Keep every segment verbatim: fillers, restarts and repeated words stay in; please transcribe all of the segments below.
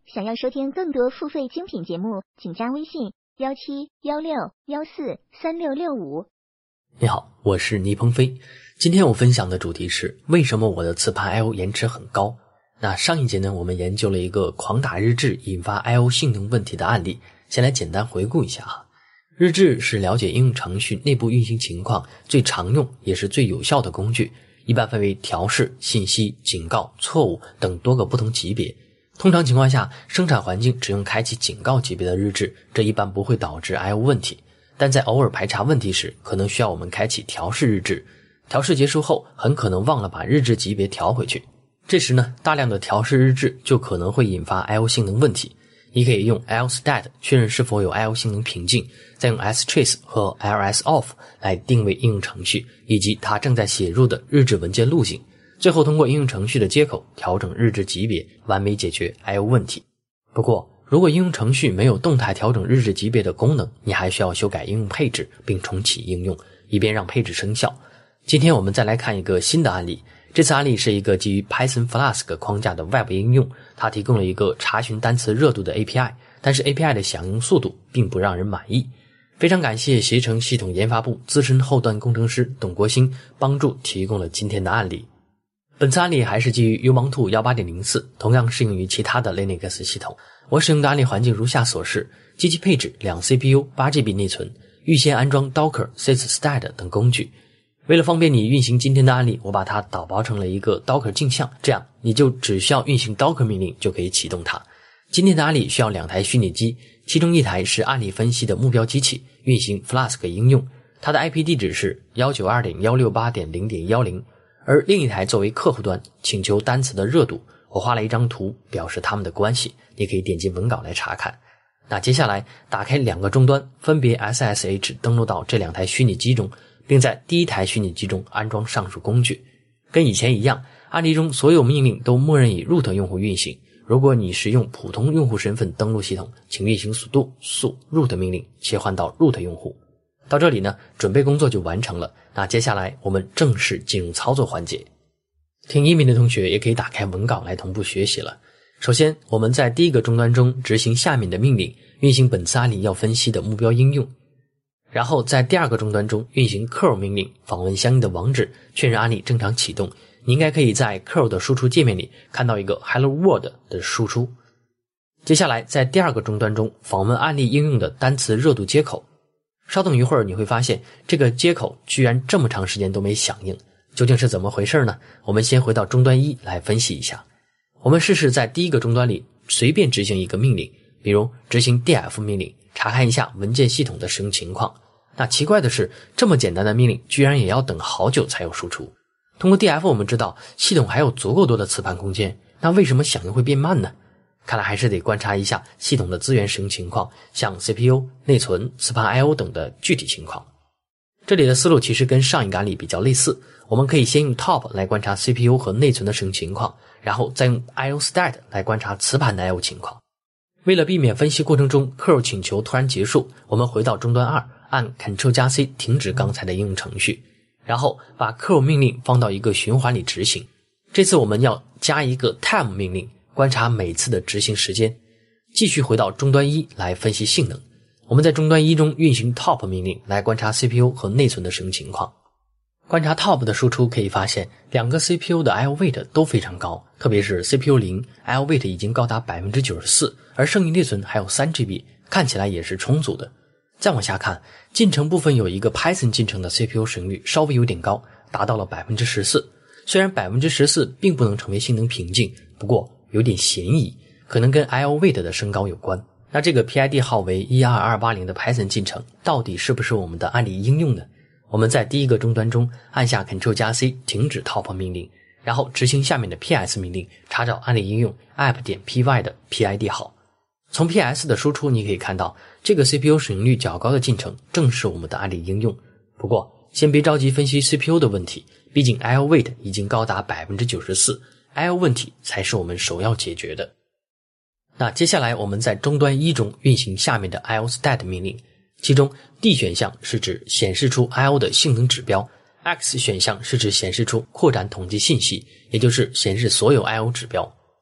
想要收听更多付费精品节目，请加微信幺七幺六幺四三六六五。 你好，我是倪鹏飞。今天我分享的主题是为什么我的磁盘 I O 延迟很高。那上一节呢，我们研究了一个狂打日志引发 I O 性能问题的案例，先来简单回顾一下哈。日志是了解应用程序内部运行情况最常用也是最有效的工具，一般分为调试、信息、警告、错误等多个不同级别。通常情况下，生产环境只用开启警告级别的日志，这一般不会导致 I O 问题。但在偶尔排查问题时，可能需要我们开启调试日志。调试结束后，很可能忘了把日志级别调回去。这时呢，大量的调试日志就可能会引发 I O 性能问题。你可以用 lstat 确认是否有 I O 性能瓶颈，再用 strace 和 lsoff 来定位应用程序以及它正在写入的日志文件路径。最后通过应用程序的接口调整日志级别，完美解决 I O 问题。不过如果应用程序没有动态调整日志级别的功能，你还需要修改应用配置并重启应用，以便让配置生效。今天我们再来看一个新的案例，这次案例是一个基于 Python Flask 框架的 Web 应用，它提供了一个查询单词热度的 A P I， 但是 A P I 的响应速度并不让人满意。非常感谢携程系统研发部资深后端工程师董国兴帮助提供了今天的案例。本次案例还是基于 Ubuntu 十八点零四， 同样适用于其他的 Linux 系统。我使用的案例环境如下所示：机器配置两 C P U 八 G B 内存，预先安装 Docker、Sysstat 等工具。为了方便你运行今天的案例，我把它导包成了一个 Docker 镜像，这样你就只需要运行 Docker 命令就可以启动它。今天的案例需要两台虚拟机，其中一台是案例分析的目标机器，运行 Flask 应用，它的 I P 地址是 一九二点一六八点零点一零，而另一台作为客户端，请求单词的热度。我画了一张图表示它们的关系，你可以点击文稿来查看。那接下来打开两个终端，分别 S S H 登录到这两台虚拟机中，并在第一台虚拟机中安装上述工具。跟以前一样，案例中所有命令都默认以 root 用户运行。如果你是用普通用户身份登录系统，请运行 sudo 速 root 命令切换到 root 用户。到这里呢，准备工作就完成了。那接下来我们正式进入操作环节。听音频的同学也可以打开文稿来同步学习了。首先我们在第一个终端中执行下面的命令，运行本次案例要分析的目标应用。然后在第二个终端中运行 curl 命令，访问相应的网址，确认案例正常启动。你应该可以在 curl 的输出界面里看到一个 hello world 的输出。接下来在第二个终端中访问案例应用的单词热度接口。稍等一会儿，你会发现这个接口居然这么长时间都没响应，究竟是怎么回事呢？我们先回到终端一来分析一下。我们试试在第一个终端里随便执行一个命令，比如执行 df 命令，查看一下文件系统的使用情况。那奇怪的是，这么简单的命令居然也要等好久才有输出。通过 df 我们知道系统还有足够多的磁盘空间，那为什么响应会变慢呢？看来还是得观察一下系统的资源使用情况，像 C P U、内存、磁盘 I O 等的具体情况。这里的思路其实跟上一个案例比较类似，我们可以先用 top 来观察 C P U 和内存的使用情况，然后再用 lstat 来观察磁盘的 I O 情况。为了避免分析过程中 curl 请求突然结束，我们回到终端二，按 Ctrl 加 C 停止刚才的应用程序，然后把 curl 命令放到一个循环里执行。这次我们要加一个 time 命令，观察每次的执行时间。继续回到终端一来分析性能。我们在终端一中运行 top 命令来观察 C P U 和内存的使用情况。观察 top 的输出可以发现，两个 C P U 的 I O weight 都非常高，特别是 C P U 零 I O weight 已经高达 百分之九十四， 而剩余内存还有 三 G B， 看起来也是充足的。再往下看，进程部分有一个 Python 进程的 C P U 使用率稍微有点高，达到了 百分之十四。 虽然 百分之十四 并不能成为性能瓶颈，不过有点嫌疑，可能跟 I O weight 的升高有关。那这个 P I D 号为一二二八零的 Python 进程到底是不是我们的案例应用呢？我们在第一个终端中按下 Ctrl 加 C 停止 top 命令，然后执行下面的 P S 命令，查找案例应用 app.py 的 P I D 号。从 P S 的输出你可以看到，这个 C P U 使用率较高的进程正是我们的案例应用。不过先别着急分析 C P U 的问题，毕竟 I O weight 已经高达 百分之九十四， I O 问题才是我们首要解决的。那接下来我们在终端一中运行下面的 lstat 命令，其中 D 选项是指显示出 I O 的性能指标， X 选项是指显示出扩展统计信息，也就是显示所有 I O 指标。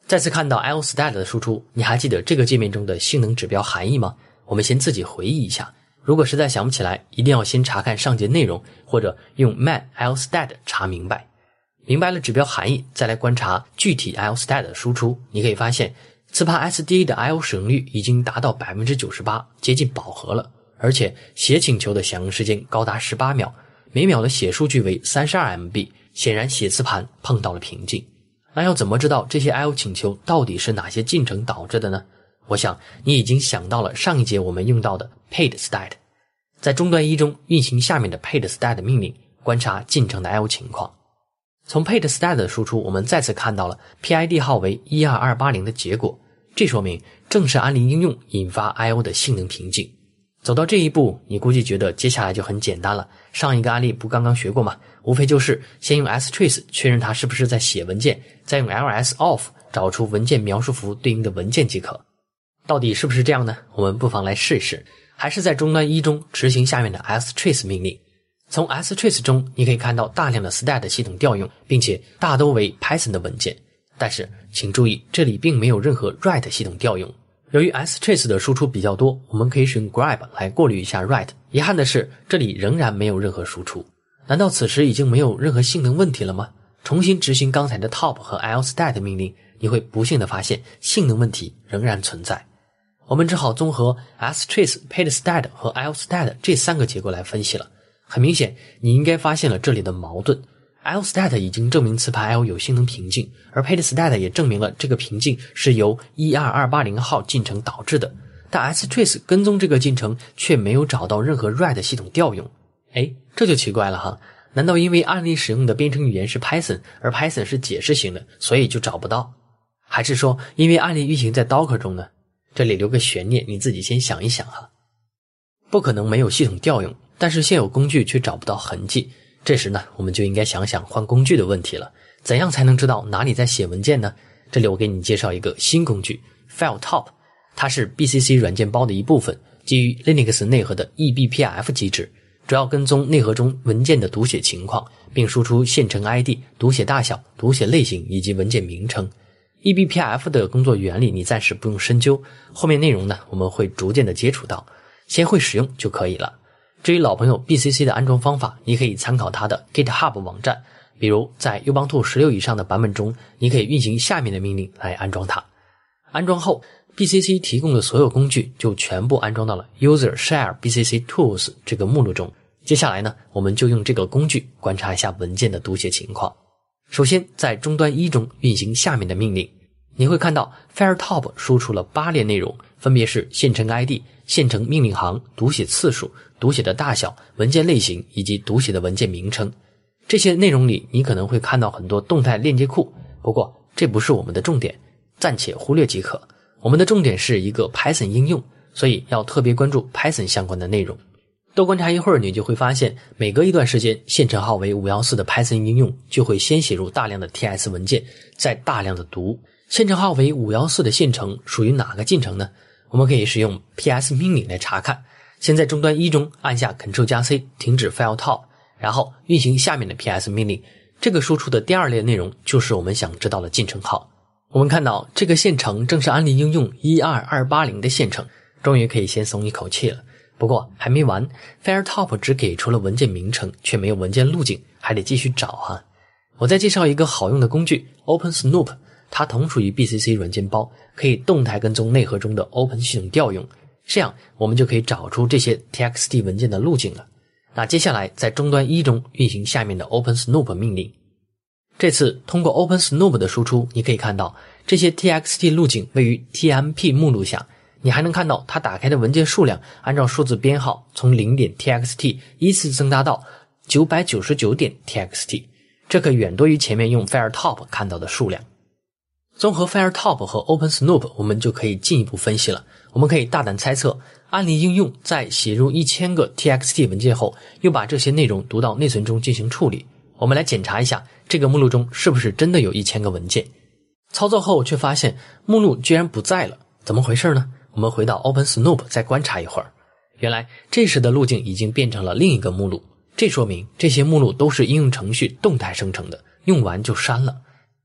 再次看到 iostat 的输出，你还记得这个界面中的性能指标含义吗？我们先自己回忆一下，如果实在想不起来，一定要先查看上节内容，或者用 man iostat 查明白。明白了指标含义，再来观察具体 iostat 的输出，你可以发现磁盘 S D A 的 I O 使用率已经达到 百分之九十八， 接近饱和了，而且写请求的响应时间高达十八秒，每秒的写数据为 三十二 M B， 显然写磁盘碰到了瓶颈。那要怎么知道这些 I O 请求到底是哪些进程导致的呢？我想你已经想到了上一节我们用到的 paidstat， 在终端一中运行下面的 paidstat 命令，观察进程的 I O 情况。从 paidstat 的输出，我们再次看到了 P I D 号为一二二八零的结果，这说明正是安利应用引发 I O 的性能瓶颈。走到这一步，你估计觉得接下来就很简单了，上一个案例不刚刚学过吗？无非就是先用 strace 确认它是不是在写文件，再用 lsoff 找出文件描述符对应的文件即可。到底是不是这样呢？我们不妨来试一试，还是在终端一中执行下面的 strace 命令。从 strace 中你可以看到大量的 stat 系统调用，并且大都为 Python 的文件，但是请注意，这里并没有任何 write 系统调用。由于 strace 的输出比较多，我们可以使用 grab 来过滤一下 write， 遗憾的是这里仍然没有任何输出。难道此时已经没有任何性能问题了吗？重新执行刚才的 top 和 iostat 命令，你会不幸地发现性能问题仍然存在。我们只好综合 strace、paidstat 和 iostat 这三个结果来分析了。很明显，你应该发现了这里的矛盾。iostat 已经证明磁盘 I O 有性能瓶颈，而 paidstat 也证明了这个瓶颈是由一二二八零号进程导致的，但 strace 跟踪这个进程却没有找到任何 write 系统调用。诶，这就奇怪了哈，难道因为案例使用的编程语言是 Python， 而 Python 是解释型的，所以就找不到？还是说因为案例运行在 Docker 中呢？这里留个悬念，你自己先想一想哈。不可能没有系统调用，但是现有工具却找不到痕迹，这时呢，我们就应该想想换工具的问题了。怎样才能知道哪里在写文件呢？这里我给你介绍一个新工具 FileTop， 它是 B C C 软件包的一部分，基于 Linux 内核的 E B P F 机制，主要跟踪内核中文件的读写情况，并输出线程 I D、读写大小、读写类型以及文件名称。E B P F 的工作原理你暂时不用深究，后面内容呢我们会逐渐的接触到，先会使用就可以了。至于老朋友 B C C 的安装方法，你可以参考它的 GitHub 网站，比如在 Ubuntu 十六以上的版本中，你可以运行下面的命令来安装它。安装后 B C C 提供的所有工具就全部安装到了 User Share B C C Tools 这个目录中。接下来呢，我们就用这个工具观察一下文件的读写情况。首先在终端一中运行下面的命令，你会看到 FileTop 输出了八列内容，分别是线程 I D、线程命令行、读写次数、读写的大小、文件类型以及读写的文件名称。这些内容里你可能会看到很多动态链接库，不过这不是我们的重点，暂且忽略即可。我们的重点是一个 Python 应用，所以要特别关注 Python 相关的内容。多观察一会儿，你就会发现每隔一段时间，线程号为五一四的 Python 应用就会先写入大量的 T S 文件，再大量的读。线程号为五一四的线程属于哪个进程呢？我们可以使用 P S 命令来查看。先在终端一中按下 Ctrl 加 C 停止 FileTop， 然后运行下面的 P S 命令，这个输出的第二列内容就是我们想知道的进程号。我们看到这个线程正是安利应用一二二八零的线程，终于可以先松一口气了。不过还没完， FileTop 只给出了文件名称，却没有文件路径，还得继续找哈。我再介绍一个好用的工具 OpenSnoop， 它同属于 B C C 软件包，可以动态跟踪内核中的 Open 系统调用，这样我们就可以找出这些 T X T 文件的路径了。那接下来在终端一中运行下面的 OpenSnoop 命令。这次通过 OpenSnoop 的输出，你可以看到这些 T X T 路径位于 T M P 目录下，你还能看到它打开的文件数量按照数字编号从 零点 T X T 依次增大到 九百九十九点 T X T， 这可远多于前面用 FileTop 看到的数量。综合 FileTop 和 OpenSnoop， 我们就可以进一步分析了。我们可以大胆猜测，安利应用在写入一千个 T X T 文件后，又把这些内容读到内存中进行处理。我们来检查一下这个目录中是不是真的有一千个文件。操作后却发现目录居然不在了，怎么回事呢？我们回到 OpenSnoop 再观察一会儿，原来这时的路径已经变成了另一个目录，这说明这些目录都是应用程序动态生成的，用完就删了。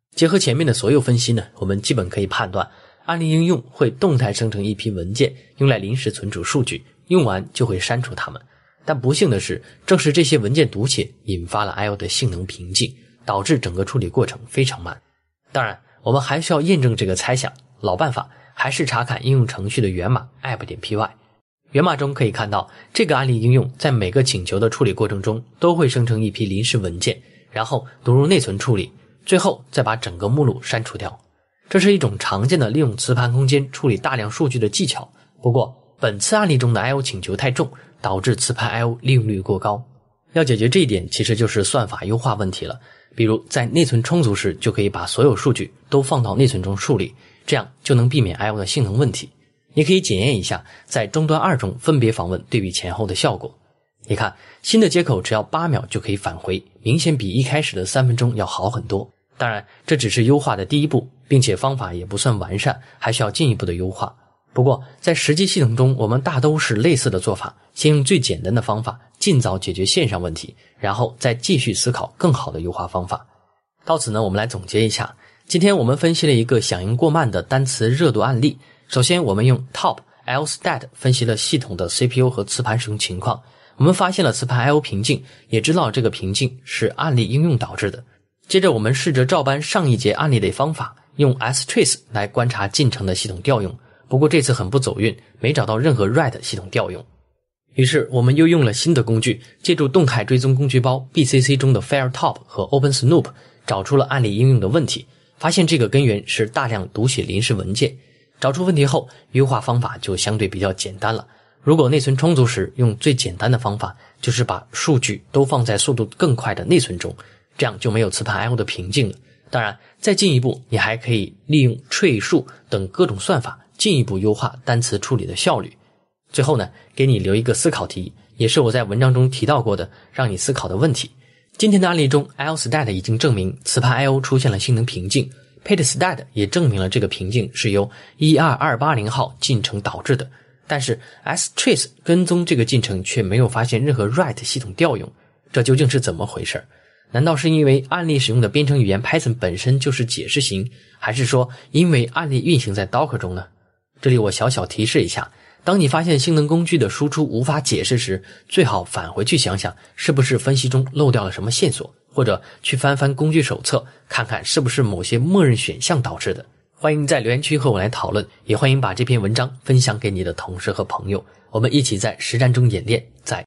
结合前面的所有分析呢，我们基本可以判断案例应用会动态生成一批文件，用来临时存储数据，用完就会删除它们。但不幸的是，正是这些文件读写引发了 I O 的性能瓶颈，导致整个处理过程非常慢。当然，我们还需要验证这个猜想，老办法还是查看应用程序的源码 app.py。 源码中可以看到，这个案例应用在每个请求的处理过程中都会生成一批临时文件，然后读入内存处理，最后再把整个目录删除掉。这是一种常见的利用磁盘空间处理大量数据的技巧，不过本次案例中的 I O 请求太重，导致磁盘 I O 利用率过高。要解决这一点，其实就是算法优化问题了。比如在内存充足时，就可以把所有数据都放到内存中处理，这样就能避免 I O 的性能问题。你可以检验一下在终端二中分别访问对比前后的效果。你看，新的接口只要八秒就可以返回，明显比一开始的三分钟要好很多。当然，这只是优化的第一步，并且方法也不算完善，还需要进一步的优化。不过在实际系统中，我们大都是类似的做法，先用最简单的方法尽早解决线上问题，然后再继续思考更好的优化方法。到此呢，我们来总结一下，今天我们分析了一个响应过慢的单词热度案例。首先我们用 top lstat 分析了系统的 C P U 和磁盘使用情况，我们发现了磁盘 I O 瓶颈，也知道这个瓶颈是案例应用导致的。接着我们试着照搬上一节案例的方法，用 strace 来观察进程的系统调用，不过这次很不走运，没找到任何 write 系统调用。于是我们又用了新的工具，借助动态追踪工具包 B C C 中的 fairtop 和 OpenSnoop 找出了案例应用的问题，发现这个根源是大量读写临时文件。找出问题后，优化方法就相对比较简单了。如果内存充足时，用最简单的方法，就是把数据都放在速度更快的内存中，这样就没有磁盘 I O 的瓶颈了。当然，再进一步，你还可以利用tree数等各种算法，进一步优化单词处理的效率。最后呢，给你留一个思考题，也是我在文章中提到过的，让你思考的问题。今天的案例中 lstat 已经证明磁盘 I O 出现了性能瓶颈， PageStat 也证明了这个瓶颈是由一二二八零号进程导致的，但是 strace 跟踪这个进程却没有发现任何 write 系统调用，这究竟是怎么回事？难道是因为案例使用的编程语言 Python 本身就是解释型，还是说因为案例运行在 Docker 中呢？这里我小小提示一下，当你发现性能工具的输出无法解释时，最好返回去想想是不是分析中漏掉了什么线索，或者去翻翻工具手册，看看是不是某些默认选项导致的。欢迎在留言区和我来讨论，也欢迎把这篇文章分享给你的同事和朋友，我们一起在实战中演练，在